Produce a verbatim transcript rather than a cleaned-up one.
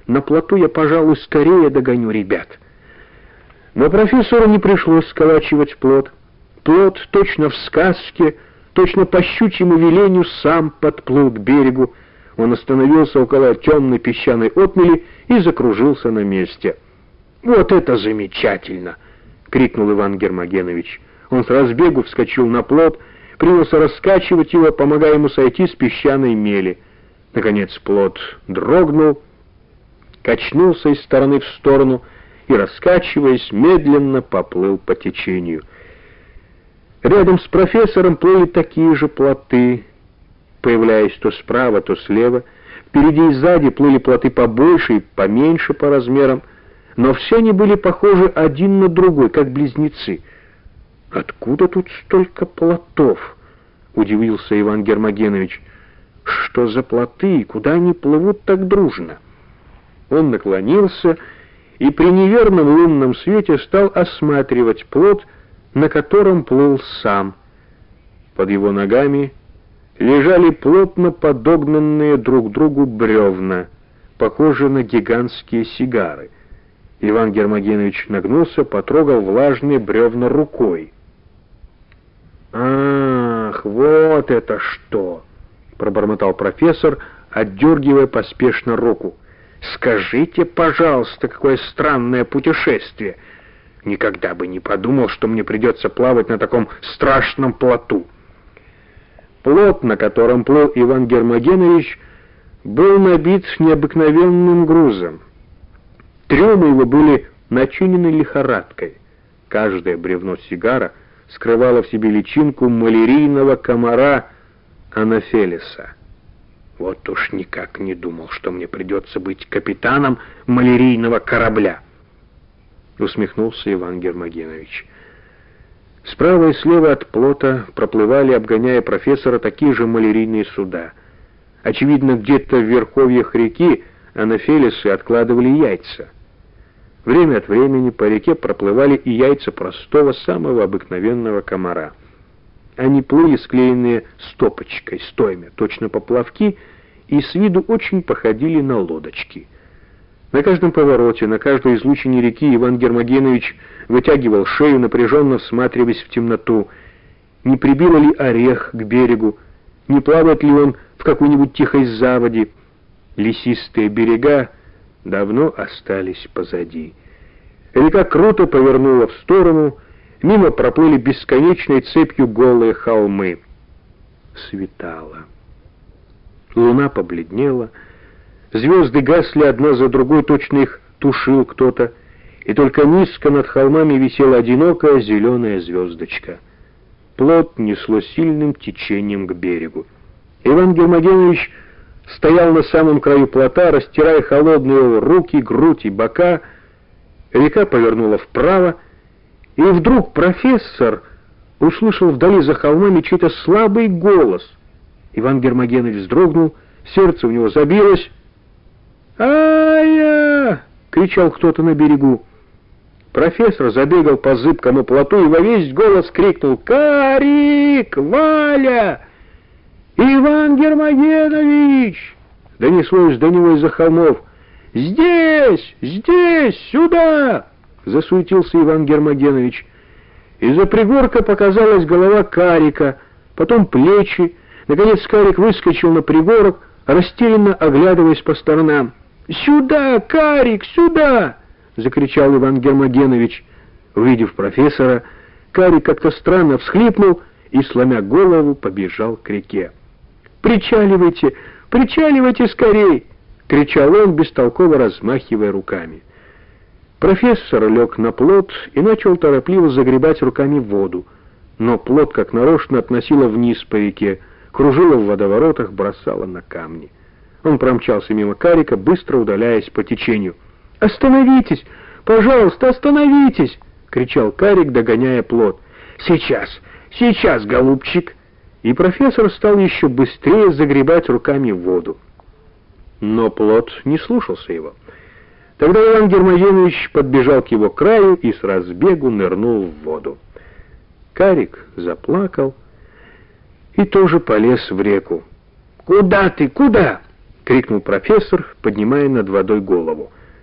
На плоту я, пожалуй, скорее догоню ребят». Но профессору не пришлось сколачивать плот. Плот, точно в сказке, точно по щучьему велению, сам подплыл к берегу. Он остановился около темной песчаной отмели и закружился на месте. «Вот это замечательно!» — крикнул Иван Гермогенович. Он с разбегу вскочил на плот, принялся раскачивать его, помогая ему сойти с песчаной мели. Наконец плот дрогнул, качнулся из стороны в сторону и, раскачиваясь, медленно поплыл по течению. Рядом с профессором плыли такие же плоты, появляясь то справа, то слева. Впереди и сзади плыли плоты побольше и поменьше по размерам, но все они были похожи один на другой, как близнецы. «Откуда тут столько плотов?» — удивился Иван Гермогенович. «Что за плоты и куда они плывут так дружно?» Он наклонился и при неверном лунном свете стал осматривать плот, на котором плыл сам. Под его ногами лежали плотно подогнанные друг к другу бревна, похожие на гигантские сигары. Иван Гермогенович нагнулся, потрогал влажные бревна рукой. «Ах, вот это что!» — пробормотал профессор, отдергивая поспешно руку. «Скажите, пожалуйста, какое странное путешествие! Никогда бы не подумал, что мне придется плавать на таком страшном плоту». Плот, на котором плыл Иван Гермогенович, был набит необыкновенным грузом. Трюмы его были начинены лихорадкой. Каждое бревно сигара скрывало в себе личинку малярийного комара анафелиса. «Вот уж никак не думал, что мне придется быть капитаном малярийного корабля», — усмехнулся Иван Гермогенович. Справа и слева от плота проплывали, обгоняя профессора, такие же малярийные суда. Очевидно, где-то в верховьях реки анафелисы откладывали яйца. Время от времени по реке проплывали и яйца простого, самого обыкновенного комара. Они плыли, склеенные стопочкой, стоймя, точно поплавки, и с виду очень походили на лодочки. На каждом повороте, на каждой излучине реки Иван Гермогенович вытягивал шею, напряженно всматриваясь в темноту. Не прибило ли орех к берегу? Не плавает ли он в какой-нибудь тихой заводе? Лесистые берега давно остались позади. Река круто повернула в сторону, мимо проплыли бесконечной цепью голые холмы. Светало. Луна побледнела, звезды гасли одна за другой, точно их тушил кто-то, и только низко над холмами висела одинокая зеленая звездочка. Плот несло сильным течением к берегу. Иван Гермогенович стоял на самом краю плота, растирая холодные руки, грудь и бока. Река повернула вправо, и вдруг профессор услышал вдали за холмами чей-то слабый голос. Иван Гермогенович вздрогнул, сердце у него забилось. «Ай-я!» — кричал кто-то на берегу. Профессор забегал по зыбкому плоту и во весь голос крикнул: «Карик! Валя! Иван Гермогенович!» Донеслось до него из-за холмов. «Здесь! Здесь! Сюда!» — засуетился Иван Гермогенович. Из-за пригорка показалась голова Карика, потом плечи. Наконец Карик выскочил на пригорок, растерянно оглядываясь по сторонам. «Сюда, Карик, сюда!» — закричал Иван Гермогенович. Увидев профессора, Карик как-то странно всхлипнул и, сломя голову, побежал к реке. «Причаливайте! Причаливайте скорей!» — кричал он, бестолково размахивая руками. Профессор лег на плот и начал торопливо загребать руками воду, но плот как нарочно относило вниз по реке, кружила в водоворотах, бросала на камни. Он промчался мимо Карика, быстро удаляясь по течению. «Остановитесь! Пожалуйста, остановитесь!» — кричал Карик, догоняя плот. «Сейчас, сейчас, голубчик!» И профессор стал еще быстрее загребать руками воду. Но плот не слушался его. Тогда Иван Гермогенович подбежал к его краю и с разбегу нырнул в воду. Карик заплакал и тоже полез в реку. «Куда ты, куда?» — крикнул профессор, поднимая над водой голову.